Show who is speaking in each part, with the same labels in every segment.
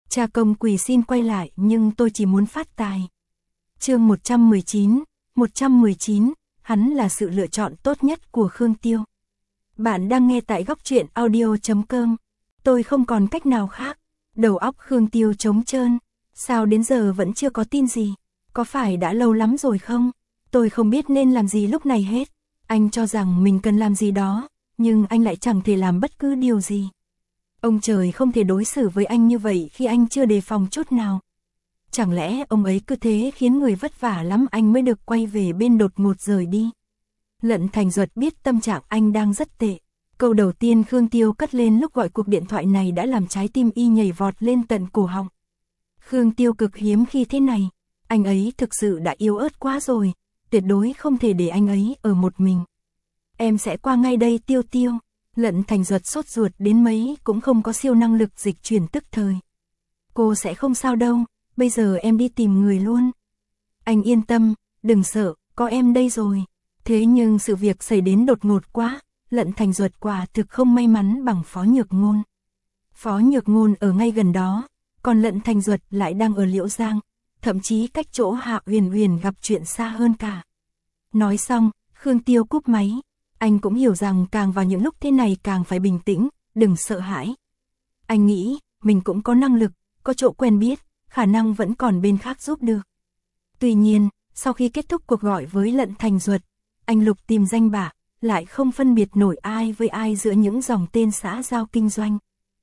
Speaker 1: Cha công quỳ xin quay lại nhưng tôi chỉ muốn phát tài. Chương 119, hắn là sự lựa chọn tốt nhất của Khương Tiêu. Bạn đang nghe tại Góc Truyện Audio.com. Tôi không còn cách nào khác. Đầu óc Khương Tiêu trống trơn. Sao đến giờ vẫn chưa có tin gì? Có phải đã lâu lắm rồi không? Tôi không biết nên làm gì lúc này hết. Anh cho rằng mình cần làm gì đó, nhưng anh lại chẳng thể làm bất cứ điều gì. Ông trời không thể đối xử với anh như vậy khi anh chưa đề phòng chút nào. Chẳng lẽ ông ấy cứ thế khiến người vất vả lắm anh mới được quay về bên đột ngột rời đi. Lận Thành Duật biết tâm trạng anh đang rất tệ. Câu đầu tiên Khương Tiêu cất lên lúc gọi cuộc điện thoại này đã làm trái tim y nhảy vọt lên tận cổ họng. Khương Tiêu cực hiếm khi thế này. Anh ấy thực sự đã yếu ớt quá rồi. Tuyệt đối không thể để anh ấy ở một mình. Em sẽ qua ngay đây Tiêu Tiêu. Lận Thành Duật sốt ruột đến mấy cũng không có siêu năng lực dịch chuyển tức thời. Cô sẽ không sao đâu, bây giờ em đi tìm người luôn. Anh yên tâm, đừng sợ, có em đây rồi. Thế nhưng sự việc xảy đến đột ngột quá, Lận Thành Duật quả thực không may mắn bằng Phó Nhược Ngôn. Phó Nhược Ngôn ở ngay gần đó, còn Lận Thành Duật lại đang ở Liễu Giang, thậm chí cách chỗ Hạ Huyền Huyền gặp chuyện xa hơn cả. Nói xong, Khương Tiêu cúp máy. Anh cũng hiểu rằng càng vào những lúc thế này càng phải bình tĩnh, đừng sợ hãi. Anh nghĩ, mình cũng có năng lực, có chỗ quen biết, khả năng vẫn còn bên khác giúp được. Tuy nhiên, sau khi kết thúc cuộc gọi với Lận Thành Duật, anh lục tìm danh bạ, lại không phân biệt nổi ai với ai giữa những dòng tên xã giao kinh doanh.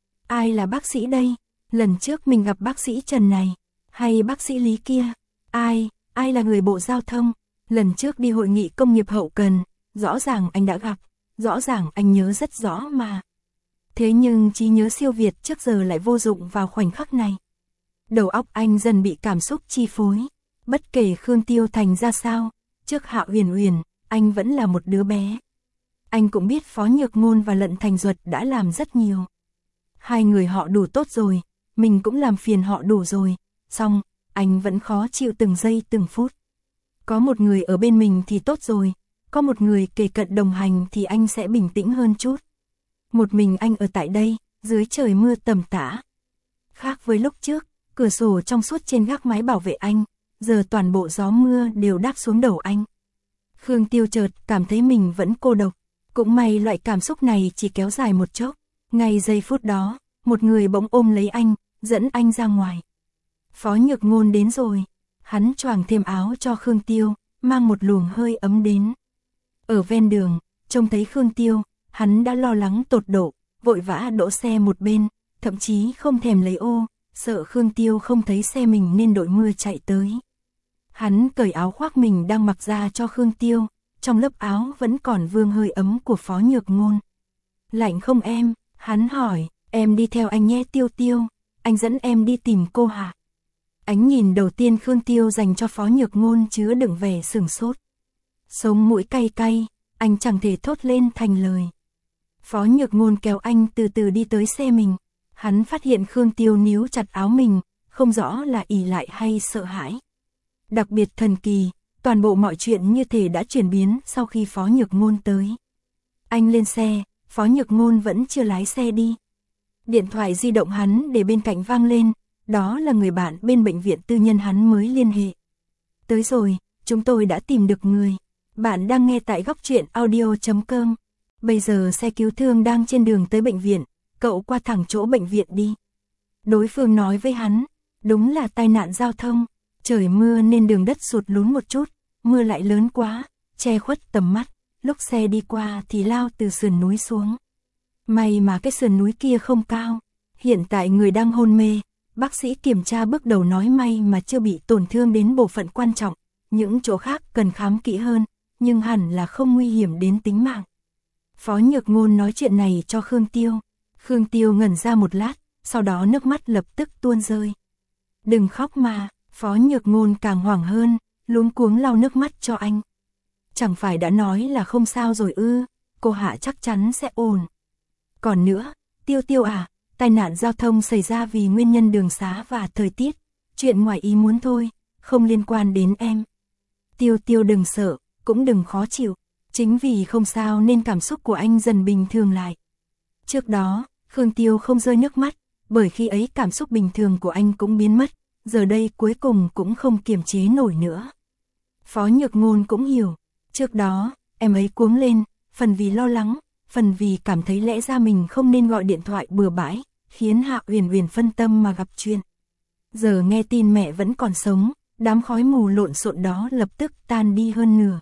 Speaker 1: Ai là bác sĩ đây? Lần trước mình gặp bác sĩ Trần này, hay bác sĩ Lý kia? Ai là người Bộ Giao thông? Lần trước đi hội nghị công nghiệp hậu cần, rõ ràng anh đã gặp, rõ ràng anh nhớ rất rõ mà. Thế nhưng trí nhớ siêu việt trước giờ lại vô dụng vào khoảnh khắc này. Đầu óc anh dần bị cảm xúc chi phối. Bất kể Khương Tiêu thành ra sao, trước Hạ Huyền Huyền, anh vẫn là một đứa bé. Anh cũng biết Phó Nhược Ngôn và Lận Thành Duật đã làm rất nhiều. Hai người họ đủ tốt rồi, mình cũng làm phiền họ đủ rồi, xong, anh vẫn khó chịu từng giây từng phút. Có một người ở bên mình thì tốt rồi, có một người kề cận đồng hành thì anh sẽ bình tĩnh hơn chút. Một mình anh ở tại đây, dưới trời mưa tầm tã. Khác với lúc trước, cửa sổ trong suốt trên gác mái bảo vệ anh, giờ toàn bộ gió mưa đều đáp xuống đầu anh. Khương Tiêu chợt cảm thấy mình vẫn cô độc. Cũng may loại cảm xúc này chỉ kéo dài một chốc. Ngay giây phút đó, một người bỗng ôm lấy anh, dẫn anh ra ngoài. Phó Nhược Ngôn đến rồi. Hắn choàng thêm áo cho Khương Tiêu, mang một luồng hơi ấm đến. Ở ven đường, trông thấy Khương Tiêu, hắn đã lo lắng tột độ, vội vã đỗ xe một bên, thậm chí không thèm lấy ô, sợ Khương Tiêu không thấy xe mình nên đội mưa chạy tới. Hắn cởi áo khoác mình đang mặc ra cho Khương Tiêu, trong lớp áo vẫn còn vương hơi ấm của Phó Nhược Ngôn. Lạnh không em? Hắn hỏi, em đi theo anh nhé Tiêu Tiêu, anh dẫn em đi tìm cô hả? Ánh nhìn đầu tiên Khương Tiêu dành cho Phó Nhược Ngôn chứa đựng vẻ sửng sốt. Sống mũi cay cay, anh chẳng thể thốt lên thành lời. Phó Nhược Ngôn kéo anh từ từ đi tới xe mình. Hắn phát hiện Khương Tiêu níu chặt áo mình, không rõ là ỷ lại hay sợ hãi. Đặc biệt thần kỳ, toàn bộ mọi chuyện như thể đã chuyển biến sau khi Phó Nhược Ngôn tới. Anh lên xe, Phó Nhược Ngôn vẫn chưa lái xe đi. Điện thoại di động hắn để bên cạnh vang lên, đó là người bạn bên bệnh viện tư nhân hắn mới liên hệ. Tới rồi, chúng tôi đã tìm được người. Bạn đang nghe tại Góc Truyện Audio.com. Bây giờ xe cứu thương đang trên đường tới bệnh viện, cậu qua thẳng chỗ bệnh viện đi. Đối phương nói với hắn, đúng là tai nạn giao thông, trời mưa nên đường đất sụt lún một chút, mưa lại lớn quá, che khuất tầm mắt, lúc xe đi qua thì lao từ sườn núi xuống. May mà cái sườn núi kia không cao, hiện tại người đang hôn mê, bác sĩ kiểm tra bước đầu nói may mà chưa bị tổn thương đến bộ phận quan trọng, những chỗ khác cần khám kỹ hơn, nhưng hẳn là không nguy hiểm đến tính mạng. Phó Nhược Ngôn nói chuyện này cho Khương Tiêu. Khương Tiêu ngẩn ra một lát, sau đó nước mắt lập tức tuôn rơi. Đừng khóc mà, Phó Nhược Ngôn càng hoảng hơn, luống cuống lau nước mắt cho anh. Chẳng phải đã nói là không sao rồi ư, cô Hạ chắc chắn sẽ ổn. Còn nữa, Tiêu Tiêu à, tai nạn giao thông xảy ra vì nguyên nhân đường xá và thời tiết, chuyện ngoài ý muốn thôi, không liên quan đến em. Tiêu Tiêu đừng sợ, cũng đừng khó chịu, chính vì không sao nên cảm xúc của anh dần bình thường lại. Trước đó, Khương Tiêu không rơi nước mắt, bởi khi ấy cảm xúc bình thường của anh cũng biến mất, giờ đây cuối cùng cũng không kiềm chế nổi nữa. Phó Nhược Ngôn cũng hiểu, trước đó, em ấy cuống lên, phần vì lo lắng, phần vì cảm thấy lẽ ra mình không nên gọi điện thoại bừa bãi, khiến Hạ Uyển Uyển phân tâm mà gặp chuyện. Giờ nghe tin mẹ vẫn còn sống, đám khói mù lộn xộn đó lập tức tan đi hơn nửa.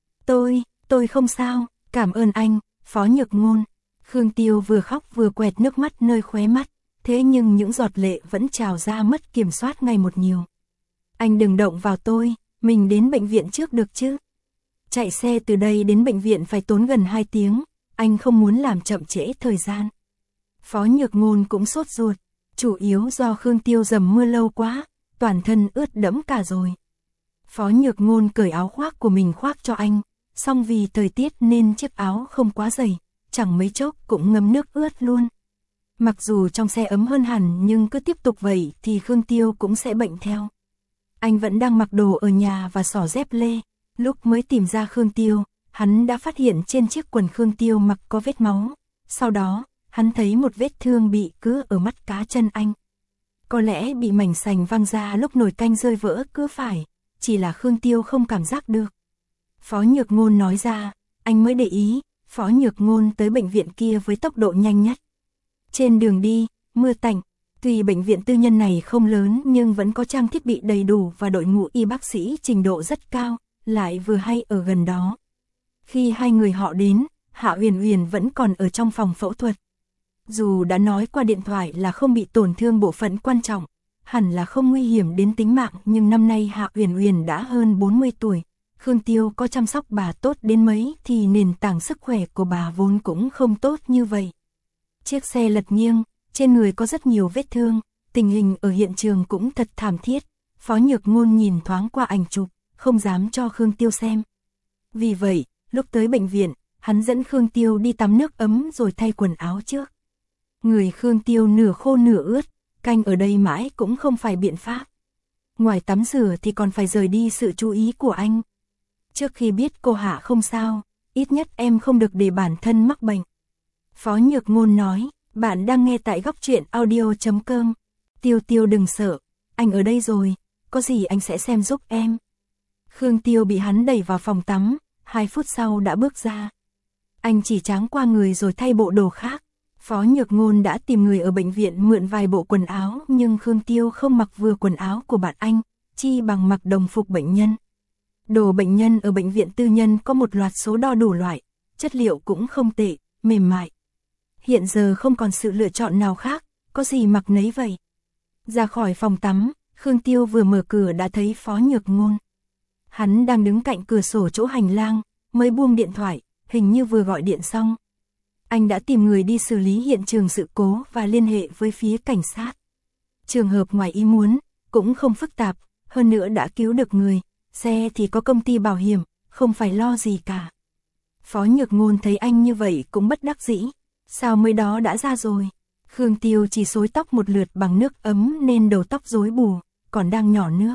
Speaker 1: Tôi không sao, cảm ơn anh, Phó Nhược Ngôn. Khương Tiêu vừa khóc vừa quẹt nước mắt nơi khóe mắt, thế nhưng những giọt lệ vẫn trào ra mất kiểm soát ngày một nhiều. Anh đừng động vào tôi, mình đến bệnh viện trước được chứ? Chạy xe từ đây đến bệnh viện phải tốn gần 2 tiếng, anh không muốn làm chậm trễ thời gian. Phó Nhược Ngôn cũng sốt ruột, chủ yếu do Khương Tiêu dầm mưa lâu quá, toàn thân ướt đẫm cả rồi. Phó Nhược Ngôn cởi áo khoác của mình khoác cho anh, song vì thời tiết nên chiếc áo không quá dày, chẳng mấy chốc cũng ngấm nước ướt luôn. Mặc dù trong xe ấm hơn hẳn nhưng cứ tiếp tục vậy thì Khương Tiêu cũng sẽ bệnh theo. Anh vẫn đang mặc đồ ở nhà và xỏ dép lê, lúc mới tìm ra Khương Tiêu, hắn đã phát hiện trên chiếc quần Khương Tiêu mặc có vết máu. Sau đó, hắn thấy một vết thương bị cứa ở mắt cá chân anh. Có lẽ bị mảnh sành văng ra lúc nồi canh rơi vỡ cứ phải, chỉ là Khương Tiêu không cảm giác được. Phó Nhược Ngôn nói ra, anh mới để ý, Phó Nhược Ngôn tới bệnh viện kia với tốc độ nhanh nhất. Trên đường đi, mưa tạnh, tuy bệnh viện tư nhân này không lớn nhưng vẫn có trang thiết bị đầy đủ và đội ngũ y bác sĩ trình độ rất cao, lại vừa hay ở gần đó. Khi hai người họ đến, Hạ Uyển Uyển vẫn còn ở trong phòng phẫu thuật. Dù đã nói qua điện thoại là không bị tổn thương bộ phận quan trọng, hẳn là không nguy hiểm đến tính mạng, nhưng năm nay Hạ Uyển Uyển đã hơn 40 tuổi. Khương Tiêu có chăm sóc bà tốt đến mấy thì nền tảng sức khỏe của bà vốn cũng không tốt như vậy. Chiếc xe lật nghiêng, trên người có rất nhiều vết thương, tình hình ở hiện trường cũng thật thảm thiết. Phó Nhược Ngôn nhìn thoáng qua ảnh chụp, không dám cho Khương Tiêu xem. Vì vậy, lúc tới bệnh viện, hắn dẫn Khương Tiêu đi tắm nước ấm rồi thay quần áo trước. Người Khương Tiêu nửa khô nửa ướt, canh ở đây mãi cũng không phải biện pháp. Ngoài tắm rửa thì còn phải rời đi sự chú ý của anh. Trước khi biết cô Hạ không sao, ít nhất em không được để bản thân mắc bệnh. Phó Nhược Ngôn nói, bạn đang nghe tại Góc Truyện Audio.com. Tiêu Tiêu đừng sợ, anh ở đây rồi, có gì anh sẽ xem giúp em. Khương Tiêu bị hắn đẩy vào phòng tắm, 2 phút sau đã bước ra. Anh chỉ tráng qua người rồi thay bộ đồ khác. Phó Nhược Ngôn đã tìm người ở bệnh viện mượn vài bộ quần áo nhưng Khương Tiêu không mặc vừa quần áo của bạn anh, chi bằng mặc đồng phục bệnh nhân. Đồ bệnh nhân ở bệnh viện tư nhân có một loạt số đo đủ loại, chất liệu cũng không tệ, mềm mại. Hiện giờ không còn sự lựa chọn nào khác, có gì mặc nấy vậy. Ra khỏi phòng tắm, Khương Tiêu vừa mở cửa đã thấy Phó Nhược Ngôn. Hắn đang đứng cạnh cửa sổ chỗ hành lang, mới buông điện thoại, hình như vừa gọi điện xong. Anh đã tìm người đi xử lý hiện trường sự cố và liên hệ với phía cảnh sát. Trường hợp ngoài ý muốn, cũng không phức tạp, hơn nữa đã cứu được người, xe thì có công ty bảo hiểm, không phải lo gì cả. Phó Nhược Ngôn thấy anh như vậy cũng bất đắc dĩ, sao mới đó đã ra rồi. Khương Tiêu chỉ xối tóc một lượt bằng nước ấm nên đầu tóc rối bù, còn đang nhỏ nước.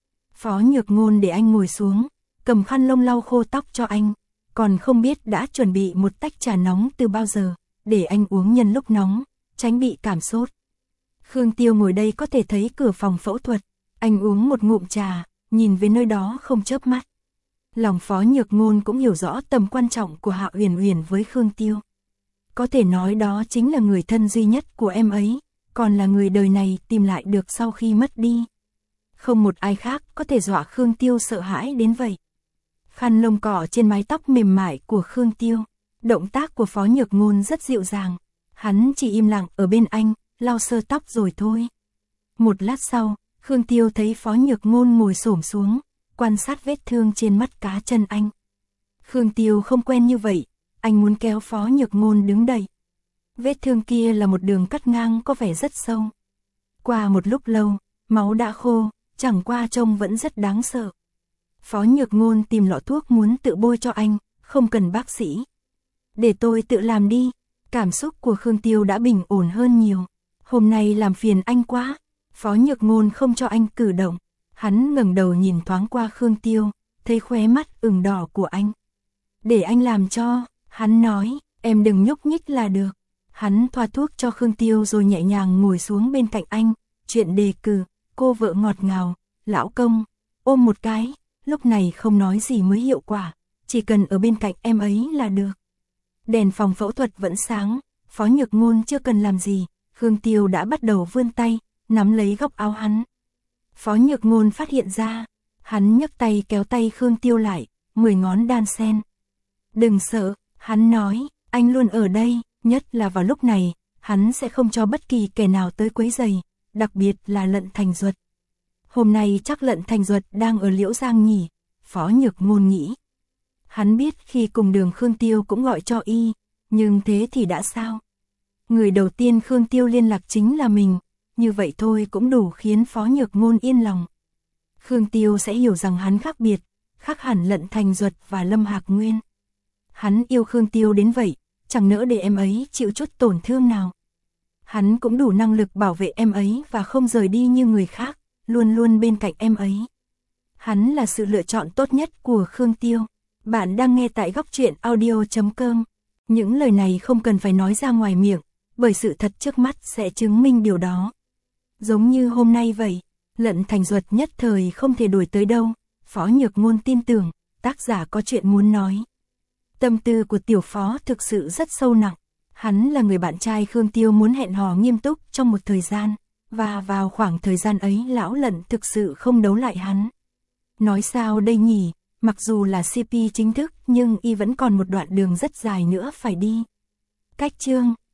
Speaker 1: Phó Nhược Ngôn để anh ngồi xuống, cầm khăn lông lau khô tóc cho anh, còn không biết đã chuẩn bị một tách trà nóng từ bao giờ, để anh uống nhân lúc nóng, tránh bị cảm sốt. Khương Tiêu ngồi đây có thể thấy cửa phòng phẫu thuật, anh uống một ngụm trà, nhìn về nơi đó không chớp mắt. Lòng Phó Nhược Ngôn cũng hiểu rõ tầm quan trọng của Hạ Uyển Uyển với Khương Tiêu. Có thể nói đó chính là người thân duy nhất của em ấy, còn là người đời này tìm lại được sau khi mất đi. Không một ai khác có thể dọa Khương Tiêu sợ hãi đến vậy. Khăn lông cỏ trên mái tóc mềm mại của Khương Tiêu, động tác của Phó Nhược Ngôn rất dịu dàng. Hắn chỉ im lặng ở bên anh, lau sơ tóc rồi thôi. Một lát sau, Khương Tiêu thấy Phó Nhược Ngôn ngồi xổm xuống, quan sát vết thương trên mắt cá chân anh. Khương Tiêu không quen như vậy, anh muốn kéo Phó Nhược Ngôn đứng dậy. Vết thương kia là một đường cắt ngang có vẻ rất sâu. Qua một lúc lâu, máu đã khô, chẳng qua trông vẫn rất đáng sợ. Phó Nhược Ngôn tìm lọ thuốc muốn tự bôi cho anh, không cần bác sĩ. Để tôi tự làm đi. Cảm xúc của Khương Tiêu đã bình ổn hơn nhiều. Hôm nay làm phiền anh quá. Phó Nhược Ngôn không cho anh cử động. Hắn ngẩng đầu nhìn thoáng qua Khương Tiêu, thấy khóe mắt ửng đỏ của anh. Để anh làm cho, hắn nói, em đừng nhúc nhích là được. Hắn thoa thuốc cho Khương Tiêu rồi nhẹ nhàng ngồi xuống bên cạnh anh, chuyện đề cử, cô vợ ngọt ngào, lão công, ôm một cái, lúc này không nói gì mới hiệu quả, chỉ cần ở bên cạnh em ấy là được. Đèn phòng phẫu thuật vẫn sáng, Phó Nhược Ngôn chưa cần làm gì, Khương Tiêu đã bắt đầu vươn tay, nắm lấy góc áo hắn. Phó Nhược Ngôn phát hiện ra, hắn nhấc tay kéo tay Khương Tiêu lại, 10 ngón đan sen. Đừng sợ, hắn nói, anh luôn ở đây, nhất là vào lúc này, hắn sẽ không cho bất kỳ kẻ nào tới quấy rầy, đặc biệt là Lận Thành Duật. Hôm nay chắc Lận Thành Duật đang ở Liễu Giang nhỉ, Phó Nhược Ngôn nghĩ. Hắn biết khi cùng đường Khương Tiêu cũng gọi cho y, nhưng thế thì đã sao? Người đầu tiên Khương Tiêu liên lạc chính là mình, như vậy thôi cũng đủ khiến Phó Nhược Ngôn yên lòng. Khương Tiêu sẽ hiểu rằng hắn khác biệt, khác hẳn Lận Thành Duật và Lâm Hạc Nguyên. Hắn yêu Khương Tiêu đến vậy, chẳng nỡ để em ấy chịu chút tổn thương nào. Hắn cũng đủ năng lực bảo vệ em ấy và không rời đi như người khác, luôn luôn bên cạnh em ấy. Hắn là sự lựa chọn tốt nhất của Khương Tiêu. Bạn đang nghe tại Góc Truyện Audio.com. Những lời này không cần phải nói ra ngoài miệng, bởi sự thật trước mắt sẽ chứng minh điều đó. Giống như hôm nay vậy, Lận Thành Duật nhất thời không thể đuổi tới đâu, Phó Nhược Ngôn tin tưởng, tác giả có chuyện muốn nói. Tâm tư của tiểu phó thực sự rất sâu nặng, hắn là người bạn trai Khương Tiêu muốn hẹn hò nghiêm túc trong một thời gian, và vào khoảng thời gian ấy lão Lận thực sự không đấu lại hắn. Nói sao đây nhỉ, mặc dù là CP chính thức nhưng y vẫn còn một đoạn đường rất dài nữa phải đi. Cách chương